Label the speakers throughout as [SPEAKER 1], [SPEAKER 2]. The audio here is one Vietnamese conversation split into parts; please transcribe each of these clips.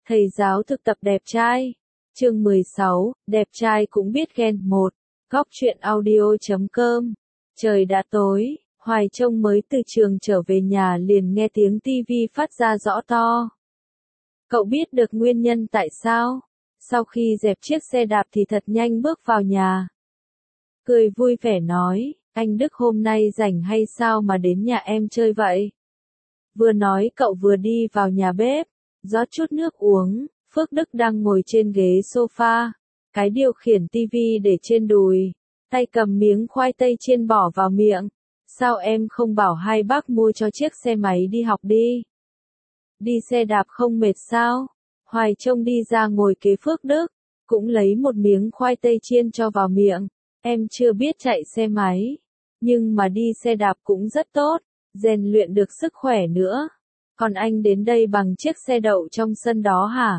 [SPEAKER 1] Thầy giáo thực tập đẹp trai. Chương 16, đẹp trai cũng biết ghen. 1. Góc truyện audio.com. Trời đã tối, Hoài Trông mới từ trường trở về nhà liền nghe tiếng tivi phát ra rõ to. Cậu biết được nguyên nhân tại sao? Sau khi dẹp chiếc xe đạp thì thật nhanh bước vào nhà. Cười vui vẻ nói, anh Đức hôm nay rảnh hay sao mà đến nhà em chơi vậy? Vừa nói cậu vừa đi vào nhà bếp, rót chút nước uống. Phước Đức đang ngồi trên ghế sofa, cái điều khiển tivi để trên đùi, tay cầm miếng khoai tây chiên bỏ vào miệng. Sao em không bảo hai bác mua cho chiếc xe máy đi học đi? Đi xe đạp không mệt sao? Hoài Trông đi ra ngồi kế Phước Đức, cũng lấy một miếng khoai tây chiên cho vào miệng. Em chưa biết chạy xe máy, nhưng mà đi xe đạp cũng rất tốt, rèn luyện được sức khỏe nữa. Còn anh đến đây bằng chiếc xe đậu trong sân đó hả?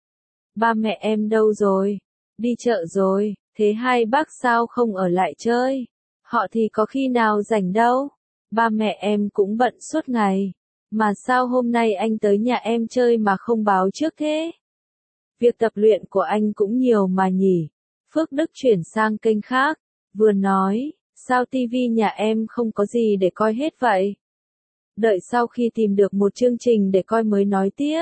[SPEAKER 1] Ba mẹ em đâu rồi? Đi chợ rồi, thế hai bác sao không ở lại chơi? Họ thì có khi nào rảnh đâu. Ba mẹ em cũng bận suốt ngày. Mà sao hôm nay anh tới nhà em chơi mà không báo trước thế? Việc tập luyện của anh cũng nhiều mà nhỉ. Phước Đức chuyển sang kênh khác, vừa nói, sao tivi nhà em không có gì để coi hết vậy? Đợi sau khi tìm được một chương trình để coi mới nói tiếp.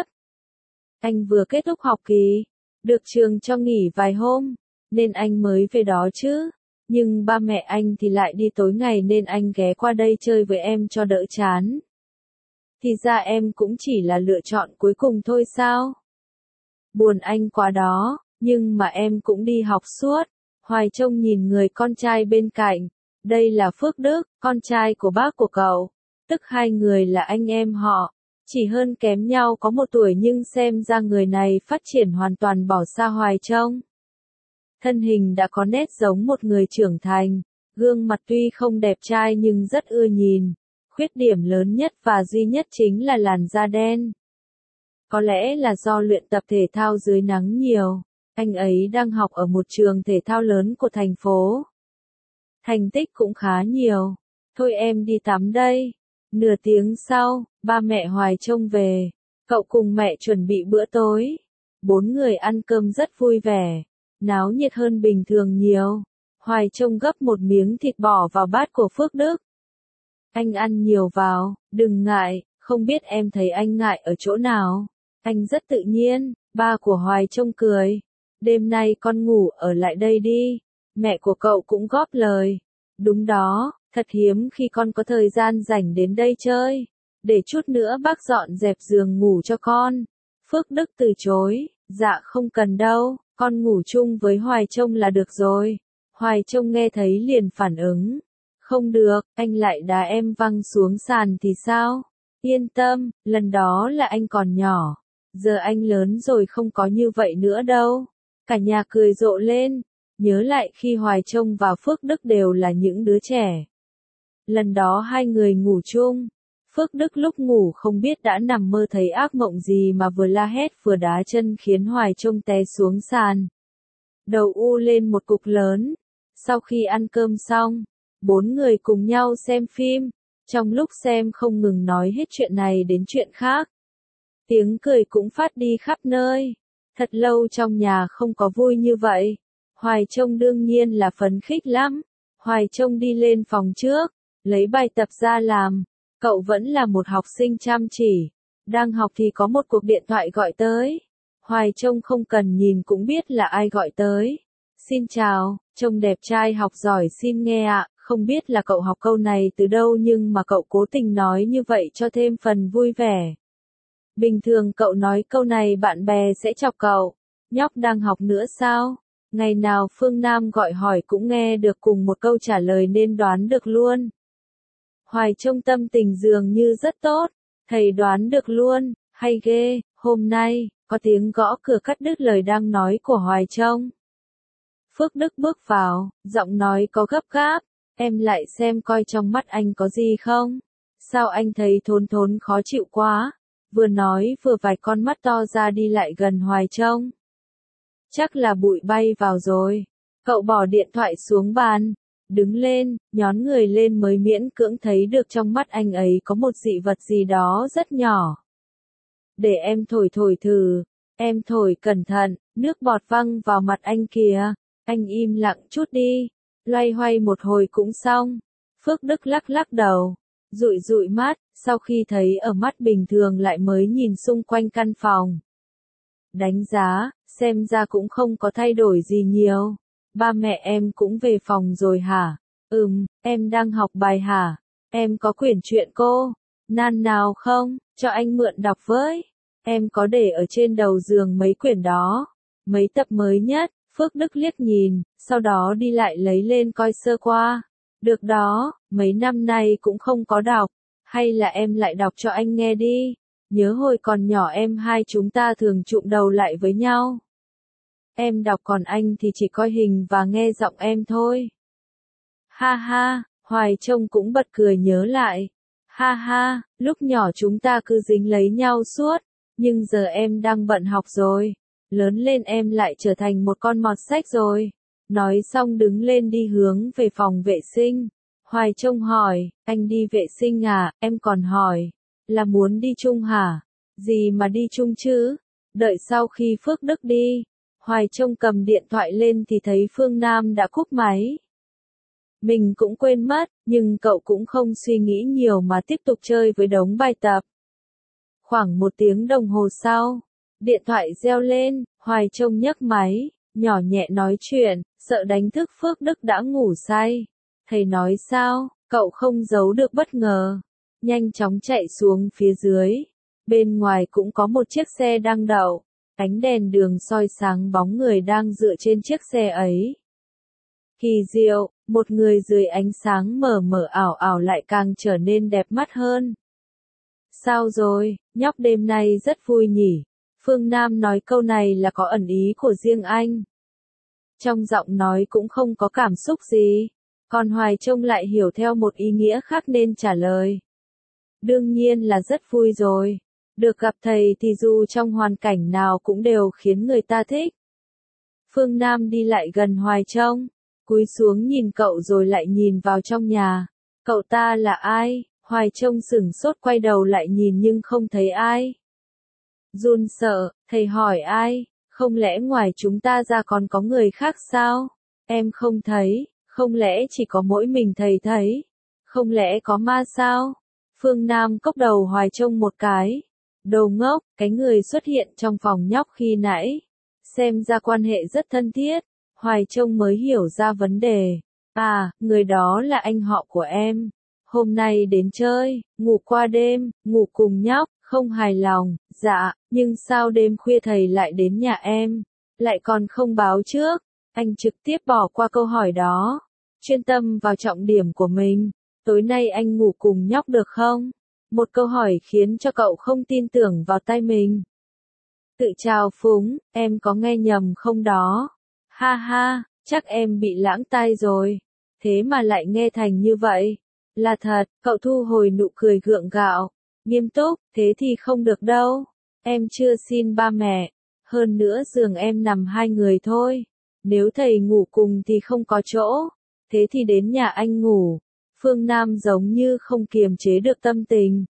[SPEAKER 1] Anh vừa kết thúc học kỳ, được trường cho nghỉ vài hôm, nên anh mới về đó chứ. Nhưng ba mẹ anh thì lại đi tối ngày nên anh ghé qua đây chơi với em cho đỡ chán. Thì ra em cũng chỉ là lựa chọn cuối cùng thôi sao? Buồn anh quá đó, nhưng mà em cũng đi học suốt. Hoài Trông nhìn người con trai bên cạnh. Đây là Phước Đức, con trai của bác của cậu. Tức hai người là anh em họ. Chỉ hơn kém nhau có 1 tuổi nhưng xem ra người này phát triển hoàn toàn bỏ xa Hoài Trông. Thân hình đã có nét giống một người trưởng thành, gương mặt tuy không đẹp trai nhưng rất ưa nhìn. Khuyết điểm lớn nhất và duy nhất chính là làn da đen. Có lẽ là do luyện tập thể thao dưới nắng nhiều, anh ấy đang học ở một trường thể thao lớn của thành phố. Thành tích cũng khá nhiều. Thôi em đi tắm đây. Nửa tiếng sau, ba mẹ Hoài Trông về. Cậu cùng mẹ chuẩn bị bữa tối. 4 người ăn cơm rất vui vẻ, náo nhiệt hơn bình thường nhiều. Hoài Trông gấp một miếng thịt bỏ vào bát của Phước Đức. Anh ăn nhiều vào, đừng ngại, không biết em thấy anh ngại ở chỗ nào. Anh rất tự nhiên, ba của Hoài Trông cười. Đêm nay con ngủ ở lại đây đi. Mẹ của cậu cũng góp lời. Đúng đó, thật hiếm khi con có thời gian rảnh đến đây chơi. Để chút nữa bác dọn dẹp giường ngủ cho con. Phước Đức từ chối, dạ không cần đâu, con ngủ chung với Hoài Trông là được rồi. Hoài Trông nghe thấy liền phản ứng. Không được, anh lại đá em văng xuống sàn thì sao? Yên tâm, lần đó là anh còn nhỏ. Giờ anh lớn rồi không có như vậy nữa đâu. Cả nhà cười rộ lên. Nhớ lại khi Hoài Trông và Phước Đức đều là những đứa trẻ. Lần đó hai người ngủ chung. Phước Đức lúc ngủ không biết đã nằm mơ thấy ác mộng gì mà vừa la hét vừa đá chân khiến Hoài Trông té xuống sàn. Đầu u lên một cục lớn. Sau khi ăn cơm xong, 4 người cùng nhau xem phim. Trong lúc xem không ngừng nói hết chuyện này đến chuyện khác. Tiếng cười cũng phát đi khắp nơi. Thật lâu trong nhà không có vui như vậy. Hoài Trông đương nhiên là phấn khích lắm. Hoài Trông đi lên phòng trước, lấy bài tập ra làm. Cậu vẫn là một học sinh chăm chỉ. Đang học thì có một cuộc điện thoại gọi tới. Hoài Trông không cần nhìn cũng biết là ai gọi tới. Xin chào, trông đẹp trai học giỏi xin nghe ạ. Không biết là cậu học câu này từ đâu nhưng mà cậu cố tình nói như vậy cho thêm phần vui vẻ. Bình thường cậu nói câu này bạn bè sẽ chọc cậu. Nhóc đang học nữa sao? Ngày nào Phương Nam gọi hỏi cũng nghe được cùng một câu trả lời nên đoán được luôn. Hoài Trông tâm tình dường như rất tốt. Thầy đoán được luôn, hay ghê. Hôm nay, có tiếng gõ cửa cắt đứt lời đang nói của Hoài Trông. Phước Đức bước vào, giọng nói có gấp gáp. Em lại xem coi trong mắt anh có gì không? Sao anh thấy thốn thốn khó chịu quá? Vừa nói vừa vài con mắt to ra đi lại gần Hoài Trông. Chắc là bụi bay vào rồi. Cậu bỏ điện thoại xuống bàn, đứng lên, nhón người lên mới miễn cưỡng thấy được trong mắt anh ấy có một dị vật gì đó rất nhỏ. Để em thổi thử. Em thổi cẩn thận, nước bọt văng vào mặt anh kìa. Anh im lặng chút đi. Loay hoay một hồi cũng xong. Phước Đức lắc lắc đầu, dụi dụi mắt, sau khi thấy ở mắt bình thường lại mới nhìn xung quanh căn phòng. Đánh giá, xem ra cũng không có thay đổi gì nhiều. Ba mẹ em cũng về phòng rồi hả? Em đang học bài hả? Em có quyển truyện cô Nan nào không? Cho anh mượn đọc với. Em có để ở trên đầu giường mấy quyển đó. Mấy tập mới nhất, Phước Đức liếc nhìn, sau đó đi lại lấy lên coi sơ qua. Được đó, mấy năm nay cũng không có đọc. Hay là em lại đọc cho anh nghe đi. Nhớ hồi còn nhỏ em hai chúng ta thường chụm đầu lại với nhau. Em đọc còn anh thì chỉ coi hình và nghe giọng em thôi. Ha ha, Hoài trông cũng bật cười nhớ lại. Ha ha, lúc nhỏ chúng ta cứ dính lấy nhau suốt, nhưng giờ em đang bận học rồi. Lớn lên em lại trở thành một con mọt sách rồi. Nói xong đứng lên đi hướng về phòng vệ sinh. Hoài trông hỏi, anh đi vệ sinh à? Em còn hỏi, là muốn đi chung hả? Gì mà đi chung chứ? Đợi sau khi Phước Đức đi, Hoài trông cầm điện thoại lên thì thấy Phương Nam đã cúp máy. Mình cũng quên mất, nhưng cậu cũng không suy nghĩ nhiều mà tiếp tục chơi với đống bài tập. Khoảng 1 tiếng đồng hồ sau, điện thoại reo lên, Hoài trông nhấc máy, nhỏ nhẹ nói chuyện, sợ đánh thức Phước Đức đã ngủ say. Thầy nói sao? Cậu không giấu được bất ngờ. Nhanh chóng chạy xuống phía dưới. Bên ngoài cũng có một chiếc xe đang đậu. Ánh đèn đường soi sáng bóng người đang dựa trên chiếc xe ấy. Kỳ diệu, một người dưới ánh sáng mờ mờ ảo ảo lại càng trở nên đẹp mắt hơn. Sao rồi, nhóc đêm nay rất vui nhỉ? Phương Nam nói câu này là có ẩn ý của riêng anh. Trong giọng nói cũng không có cảm xúc gì. Còn Hoài trông lại hiểu theo một ý nghĩa khác nên trả lời. Đương nhiên là rất vui rồi. Được gặp thầy thì dù trong hoàn cảnh nào cũng đều khiến người ta thích. Phương Nam đi lại gần Hoài trông, cúi xuống nhìn cậu rồi lại nhìn vào trong nhà. Cậu ta là ai? Hoài trông sửng sốt quay đầu lại nhìn nhưng không thấy ai. Run sợ, thầy hỏi ai? Không lẽ ngoài chúng ta ra còn có người khác sao? Em không thấy, không lẽ chỉ có mỗi mình thầy thấy? Không lẽ có ma sao? Phương Nam cốc đầu Hoài trông một cái. Đồ ngốc, cái người xuất hiện trong phòng nhóc khi nãy. Xem ra quan hệ rất thân thiết. Hoài trông mới hiểu ra vấn đề. À, người đó là anh họ của em. Hôm nay đến chơi, ngủ qua đêm, ngủ cùng nhóc, không hài lòng. Dạ, nhưng sao đêm khuya thầy lại đến nhà em? Lại còn không báo trước. Anh trực tiếp bỏ qua câu hỏi đó. Chuyên tâm vào trọng điểm của mình. Tối nay anh ngủ cùng nhóc được không? Một câu hỏi khiến cho cậu không tin tưởng vào tay mình. Tự trào phúng, em có nghe nhầm không đó? Ha ha, chắc em bị lãng tai rồi. Thế mà lại nghe thành như vậy. Là thật, cậu thu hồi nụ cười gượng gạo. Nghiêm túc, thế thì không được đâu. Em chưa xin ba mẹ. Hơn nữa giường em nằm 2 người thôi. Nếu thầy ngủ cùng thì không có chỗ. Thế thì đến nhà anh ngủ. Phương Nam giống như không kiềm chế được tâm tình.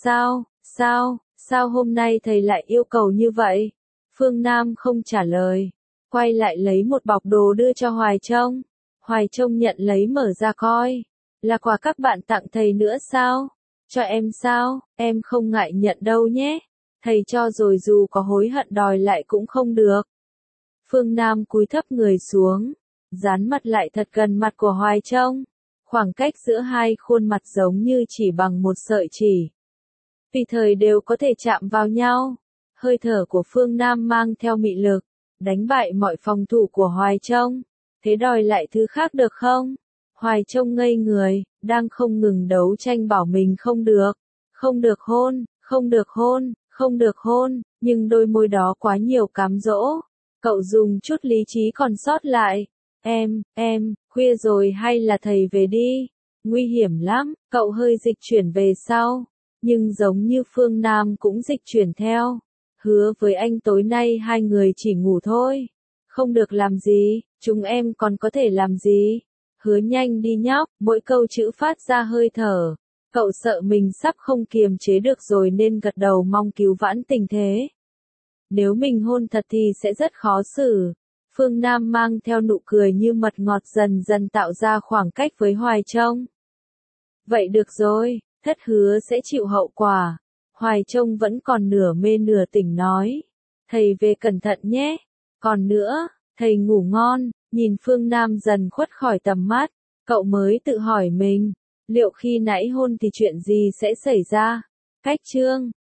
[SPEAKER 1] Sao hôm nay thầy lại yêu cầu như vậy? Phương Nam không trả lời. Quay lại lấy một bọc đồ đưa cho Hoài trông. Hoài trông nhận lấy mở ra coi. Là quà các bạn tặng thầy nữa sao? Cho em sao? Em không ngại nhận đâu nhé. Thầy cho rồi dù có hối hận đòi lại cũng không được. Phương Nam cúi thấp người xuống. Dán mặt lại thật gần mặt của Hoài trông. Khoảng cách giữa hai khuôn mặt giống như chỉ bằng một sợi chỉ. Tùy thời đều có thể chạm vào nhau. Hơi thở của Phương Nam mang theo mị lực. Đánh bại mọi phòng thủ của Hoài trông. Thế đòi lại thứ khác được không? Hoài trông ngây người, đang không ngừng đấu tranh bảo mình không được. Không được hôn, không được hôn, không được hôn, nhưng đôi môi đó quá nhiều cám dỗ. Cậu dùng chút lý trí còn sót lại. Em, khuya rồi hay là thầy về đi? Nguy hiểm lắm, cậu hơi dịch chuyển về sau. Nhưng giống như Phương Nam cũng dịch chuyển theo. Hứa với anh tối nay 2 người chỉ ngủ thôi. Không được làm gì, chúng em còn có thể làm gì? Hứa nhanh đi nhóc, mỗi câu chữ phát ra hơi thở. Cậu sợ mình sắp không kiềm chế được rồi nên gật đầu mong cứu vãn tình thế. Nếu mình hôn thật thì sẽ rất khó xử. Phương Nam mang theo nụ cười như mật ngọt dần dần tạo ra khoảng cách với Hoài Trông. Vậy được rồi, thất hứa sẽ chịu hậu quả. Hoài Trông vẫn còn nửa mê nửa tỉnh nói. Thầy về cẩn thận nhé. Còn nữa, thầy ngủ ngon. Nhìn Phương Nam dần khuất khỏi tầm mắt, cậu mới tự hỏi mình, liệu khi nãy hôn thì chuyện gì sẽ xảy ra? Cách chương